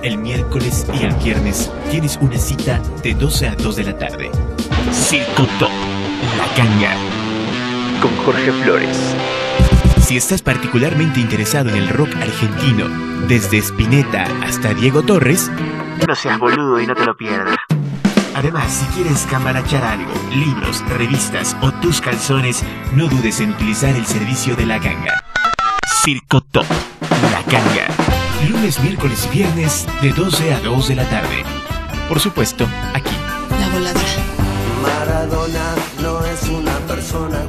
El miércoles y el viernes tienes una cita de 12 a 2 de la tarde. Circo Top, La Ganga, con Jorge Flores. Si estás particularmente interesado en el rock argentino, desde Spinetta hasta Diego Torres, no seas boludo y no te lo pierdas. Además, si quieres cambarachar algo, libros, revistas o tus calzones, no dudes en utilizar el servicio de La Ganga. Circo Top, La Ganga. Lunes, miércoles y viernes de 12 a 2 de la tarde. Por supuesto, aquí. La Voladora. Maradona no es una persona.